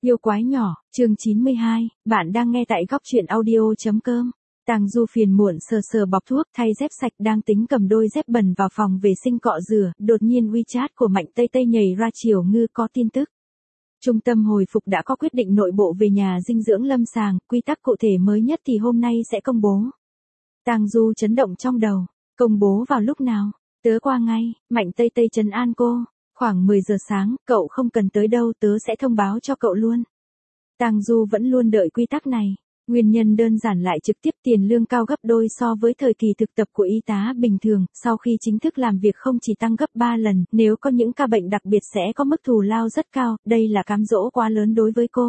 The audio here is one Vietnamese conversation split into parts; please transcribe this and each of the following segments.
Yêu quái nhỏ, chương 92, bạn đang nghe tại góc truyện audio.com. Tang Du phiền muộn sờ sờ bọc thuốc thay dép sạch đang tính cầm đôi dép bẩn vào phòng vệ sinh cọ rửa, đột nhiên WeChat của Mạnh Tây Tây nhảy ra Triều Ngư có tin tức. Trung tâm hồi phục đã có quyết định nội bộ về nhà dinh dưỡng lâm sàng, quy tắc cụ thể mới nhất thì hôm nay sẽ công bố. Tang Du chấn động trong đầu, công bố vào lúc nào? Tớ qua ngay, Mạnh Tây Tây trấn an cô. Khoảng 10 giờ sáng, cậu không cần tới đâu, tớ sẽ thông báo cho cậu luôn. Tang Du vẫn luôn đợi quy tắc này. Nguyên nhân đơn giản lại trực tiếp tiền lương cao gấp đôi so với thời kỳ thực tập của y tá bình thường, sau khi chính thức làm việc không chỉ tăng gấp 3 lần, nếu có những ca bệnh đặc biệt sẽ có mức thù lao rất cao, đây là cám dỗ quá lớn đối với cô.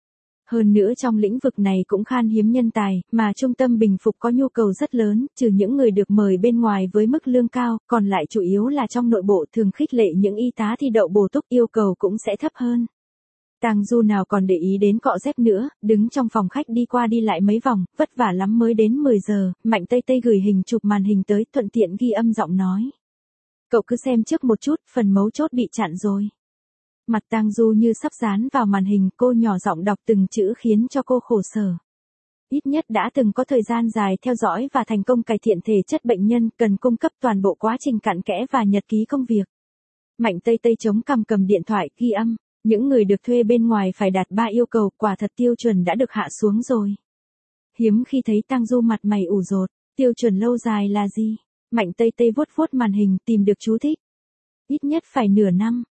Hơn nữa trong lĩnh vực này cũng khan hiếm nhân tài, mà trung tâm bình phục có nhu cầu rất lớn, trừ những người được mời bên ngoài với mức lương cao, còn lại chủ yếu là trong nội bộ thường khích lệ những y tá thi đậu bổ túc, yêu cầu cũng sẽ thấp hơn. Tang Du nào còn để ý đến cọ dép nữa, đứng trong phòng khách đi qua đi lại mấy vòng, vất vả lắm mới đến 10 giờ, Mạnh Tây Tây gửi hình chụp màn hình tới, thuận tiện ghi âm giọng nói. Cậu cứ xem trước một chút, phần mấu chốt bị chặn rồi. Mặt Tang Du như sắp dán vào màn hình, cô nhỏ giọng đọc từng chữ khiến cho cô khổ sở. Ít nhất đã từng có thời gian dài theo dõi và thành công cải thiện thể chất bệnh nhân, cần cung cấp toàn bộ quá trình cặn kẽ và nhật ký công việc. Mạnh Tây Tây chống cằm cầm điện thoại ghi âm. Những người được thuê bên ngoài phải đạt 3 yêu cầu, quả thật tiêu chuẩn đã được hạ xuống rồi. Hiếm khi thấy Tang Du mặt mày ủ rột, tiêu chuẩn lâu dài là gì? Mạnh Tây Tây vuốt vuốt màn hình tìm được chú thích. Ít nhất phải nửa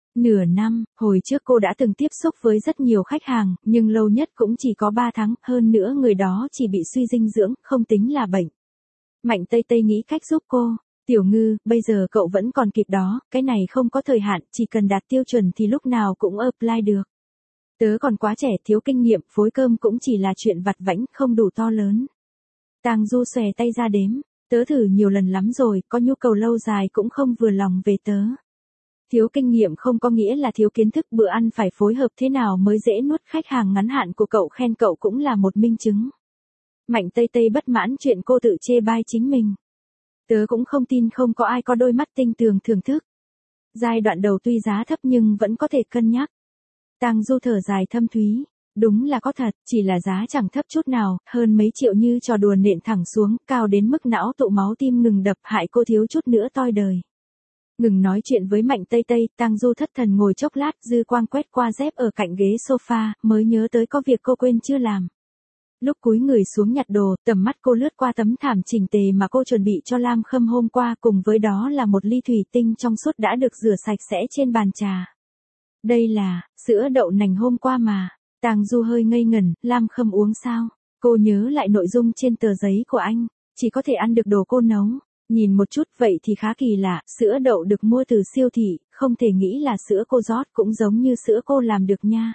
năm, hồi trước cô đã từng tiếp xúc với rất nhiều khách hàng, nhưng lâu nhất cũng chỉ có 3 tháng, hơn nữa người đó chỉ bị suy dinh dưỡng, không tính là bệnh. Mạnh Tây Tây nghĩ cách giúp cô. Tiểu Ngư, bây giờ cậu vẫn còn kịp đó, cái này không có thời hạn, chỉ cần đạt tiêu chuẩn thì lúc nào cũng apply được. Tớ còn quá trẻ, thiếu kinh nghiệm, phối cơm cũng chỉ là chuyện vặt vãnh, không đủ to lớn. Tang Du xòe tay ra đếm, tớ thử nhiều lần lắm rồi, có nhu cầu lâu dài cũng không vừa lòng về tớ. Thiếu kinh nghiệm không có nghĩa là thiếu kiến thức, bữa ăn phải phối hợp thế nào mới dễ nuốt, khách hàng ngắn hạn của cậu khen cậu cũng là một minh chứng. Mạnh Tây Tây bất mãn chuyện cô tự chê bai chính mình. Tớ cũng không tin không có ai có đôi mắt tinh tường thưởng thức. Giai đoạn đầu tuy giá thấp nhưng vẫn có thể cân nhắc. Tang Du thở dài thâm thúy. Đúng là có thật, chỉ là giá chẳng thấp chút nào, hơn mấy triệu như trò đùa nện thẳng xuống, cao đến mức não tụ máu tim ngừng đập, hại cô thiếu chút nữa toi đời. Ngừng nói chuyện với Mạnh Tây Tây, Tang Du thất thần ngồi chốc lát, dư quang quét qua dép ở cạnh ghế sofa, mới nhớ tới có việc cô quên chưa làm. Lúc cúi người xuống nhặt đồ, tầm mắt cô lướt qua tấm thảm chỉnh tề mà cô chuẩn bị cho Lam Khâm hôm qua, cùng với đó là một ly thủy tinh trong suốt đã được rửa sạch sẽ trên bàn trà. Đây là sữa đậu nành hôm qua mà. Tang Du hơi ngây ngẩn, Lam Khâm uống sao? Cô nhớ lại nội dung trên tờ giấy của anh, chỉ có thể ăn được đồ cô nấu. Nhìn một chút vậy thì khá kỳ lạ, sữa đậu được mua từ siêu thị, không thể nghĩ là sữa cô rót cũng giống như sữa cô làm được nha.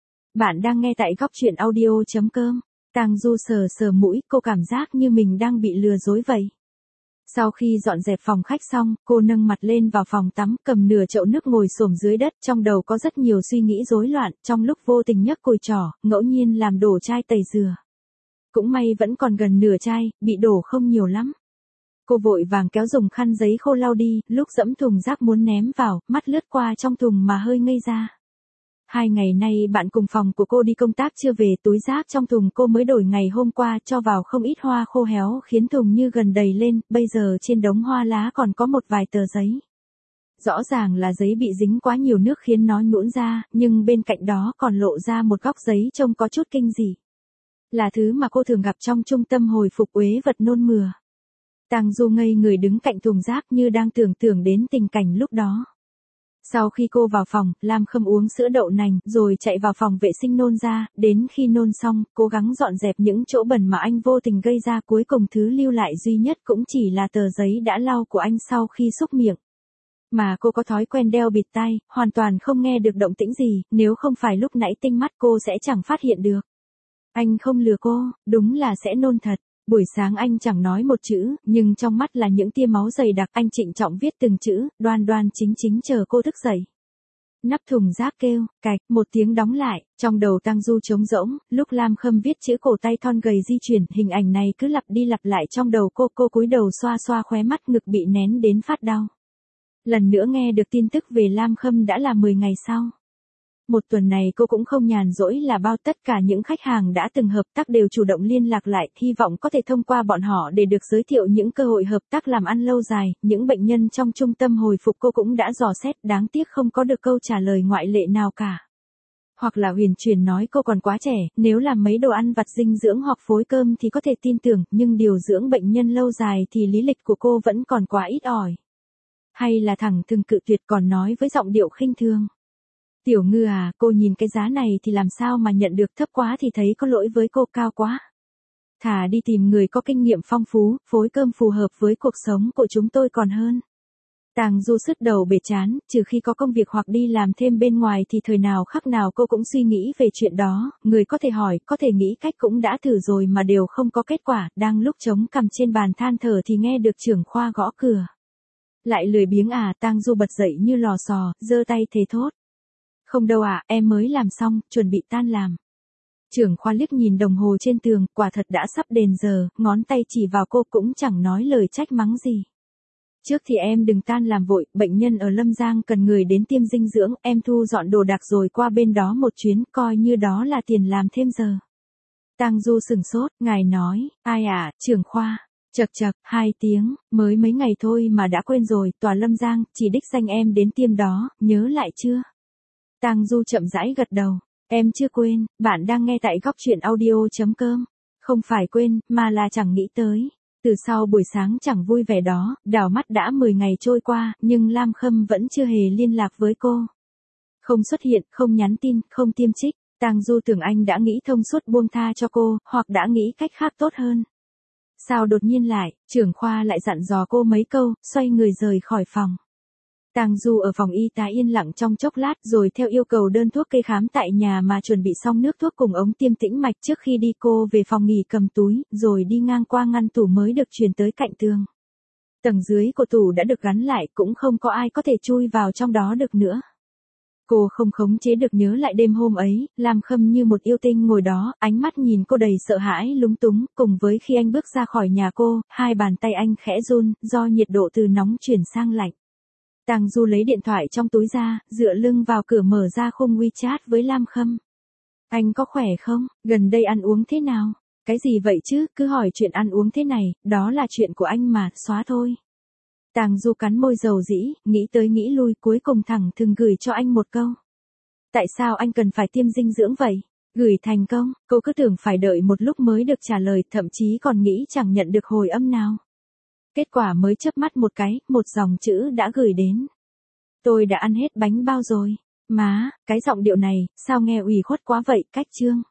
Bạn đang nghe tại góc truyện audio.com. Tang Du sờ sờ mũi, cô cảm giác như mình đang bị lừa dối vậy. Sau khi dọn dẹp phòng khách xong, cô nâng mặt lên vào phòng tắm, cầm nửa chậu nước ngồi xổm dưới đất, trong đầu có rất nhiều suy nghĩ rối loạn, trong lúc vô tình nhấc cùi trỏ, ngẫu nhiên làm đổ chai tẩy dừa. Cũng may vẫn còn gần nửa chai, bị đổ không nhiều lắm. Cô vội vàng kéo dùng khăn giấy khô lau đi, lúc dẫm thùng rác muốn ném vào, mắt lướt qua trong thùng mà hơi ngây ra. 2 ngày nay bạn cùng phòng của cô đi công tác chưa về, túi rác trong thùng cô mới đổi ngày hôm qua cho vào không ít hoa khô héo khiến thùng như gần đầy lên, bây giờ trên đống hoa lá còn có một vài tờ giấy. Rõ ràng là giấy bị dính quá nhiều nước khiến nó nhũn ra, nhưng bên cạnh đó còn lộ ra một góc giấy trông có chút kinh dị. Là thứ mà cô thường gặp trong trung tâm hồi phục uế vật nôn mửa. Tang Du ngây người đứng cạnh thùng rác như đang tưởng tượng đến tình cảnh lúc đó. Sau khi cô vào phòng, Lam Khâm uống sữa đậu nành, rồi chạy vào phòng vệ sinh nôn ra, đến khi nôn xong, cố gắng dọn dẹp những chỗ bẩn mà anh vô tình gây ra, cuối cùng thứ lưu lại duy nhất cũng chỉ là tờ giấy đã lau của anh sau khi xúc miệng. Mà cô có thói quen đeo bịt tai, hoàn toàn không nghe được động tĩnh gì, nếu không phải lúc nãy tinh mắt cô sẽ chẳng phát hiện được. Anh không lừa cô, đúng là sẽ nôn thật. Buổi sáng anh chẳng nói một chữ, nhưng trong mắt là những tia máu dày đặc, anh trịnh trọng viết từng chữ, đoan đoan chính chính chờ cô thức dậy. Nắp thùng rác kêu, cạch, một tiếng đóng lại, trong đầu Tang Du trống rỗng, lúc Lam Khâm viết chữ cổ tay thon gầy di chuyển, hình ảnh này cứ lặp đi lặp lại trong đầu cô cúi đầu xoa xoa khóe mắt, ngực bị nén đến phát đau. Lần nữa nghe được tin tức về Lam Khâm đã là 10 ngày sau. Một tuần này cô cũng không nhàn rỗi là bao, tất cả những khách hàng đã từng hợp tác đều chủ động liên lạc lại, hy vọng có thể thông qua bọn họ để được giới thiệu những cơ hội hợp tác làm ăn lâu dài. Những bệnh nhân trong trung tâm hồi phục cô cũng đã dò xét, đáng tiếc không có được câu trả lời ngoại lệ nào cả. Hoặc là huyền truyền nói cô còn quá trẻ, nếu làm mấy đồ ăn vặt dinh dưỡng hoặc phối cơm thì có thể tin tưởng, nhưng điều dưỡng bệnh nhân lâu dài thì lý lịch của cô vẫn còn quá ít ỏi. Hay là thẳng thừng cự tuyệt, còn nói với giọng điệu khinh thường. Tiểu Ngư à, cô nhìn cái giá này thì làm sao mà nhận được, thấp quá thì thấy có lỗi với cô, cao quá. Thà đi tìm người có kinh nghiệm phong phú, phối cơm phù hợp với cuộc sống của chúng tôi còn hơn. Tang Du sứt đầu bể chán, trừ khi có công việc hoặc đi làm thêm bên ngoài thì thời nào khắc nào cô cũng suy nghĩ về chuyện đó, người có thể hỏi, có thể nghĩ cách cũng đã thử rồi mà đều không có kết quả. Đang lúc chống cằm trên bàn than thở thì nghe được trưởng khoa gõ cửa. Lại lười biếng à? Tang Du bật dậy như lò xò, giơ tay thề thốt. Không đâu ạ, em mới làm xong, chuẩn bị tan làm. Trưởng khoa liếc nhìn đồng hồ trên tường, quả thật đã sắp đền giờ, ngón tay chỉ vào cô cũng chẳng nói lời trách mắng gì. Trước thì em đừng tan làm vội, bệnh nhân ở Lâm Giang cần người đến tiêm dinh dưỡng, em thu dọn đồ đạc rồi qua bên đó một chuyến, coi như đó là tiền làm thêm giờ. Tang Du sửng sốt, ngài nói, ai à, trưởng khoa. Chậc chậc, 2 tiếng, mới mấy ngày thôi mà đã quên rồi, tòa Lâm Giang, chỉ đích danh em đến tiêm đó, nhớ lại chưa? Tang Du chậm rãi gật đầu, em chưa quên, bạn đang nghe tại góc truyện audio.com. Không phải quên, mà là chẳng nghĩ tới. Từ sau buổi sáng chẳng vui vẻ đó, đảo mắt đã 10 ngày trôi qua, nhưng Lam Khâm vẫn chưa hề liên lạc với cô. Không xuất hiện, không nhắn tin, không tiêm trích. Tang Du tưởng anh đã nghĩ thông suốt buông tha cho cô, hoặc đã nghĩ cách khác tốt hơn. Sao đột nhiên lại, trưởng khoa lại dặn dò cô mấy câu, xoay người rời khỏi phòng. Tang Du ở phòng y tá yên lặng trong chốc lát rồi theo yêu cầu đơn thuốc kê khám tại nhà mà chuẩn bị xong nước thuốc cùng ống tiêm tĩnh mạch. Trước khi đi cô về phòng nghỉ cầm túi, rồi đi ngang qua ngăn tủ mới được truyền tới cạnh tường. Tầng dưới của tủ đã được gắn lại, cũng không có ai có thể chui vào trong đó được nữa. Cô không khống chế được nhớ lại đêm hôm ấy, Lam Khâm như một yêu tinh ngồi đó, ánh mắt nhìn cô đầy sợ hãi lúng túng, cùng với khi anh bước ra khỏi nhà cô, hai bàn tay anh khẽ run, do nhiệt độ từ nóng chuyển sang lạnh. Tang Du lấy điện thoại trong túi ra, dựa lưng vào cửa mở ra khung WeChat với Lam Khâm. Anh có khỏe không? Gần đây ăn uống thế nào? Cái gì vậy chứ, cứ hỏi chuyện ăn uống thế này, đó là chuyện của anh mà, xóa thôi. Tang Du cắn môi dầu dĩ, nghĩ tới nghĩ lui, cuối cùng thẳng thừng gửi cho anh một câu. Tại sao anh cần phải tiêm dinh dưỡng vậy? Gửi thành công, cô cứ tưởng phải đợi một lúc mới được trả lời, thậm chí còn nghĩ chẳng nhận được hồi âm nào. Kết quả mới chớp mắt một cái, một dòng chữ đã gửi đến. Tôi đã ăn hết bánh bao rồi. Má, cái giọng điệu này, sao nghe ủy khuất quá vậy, cách chương.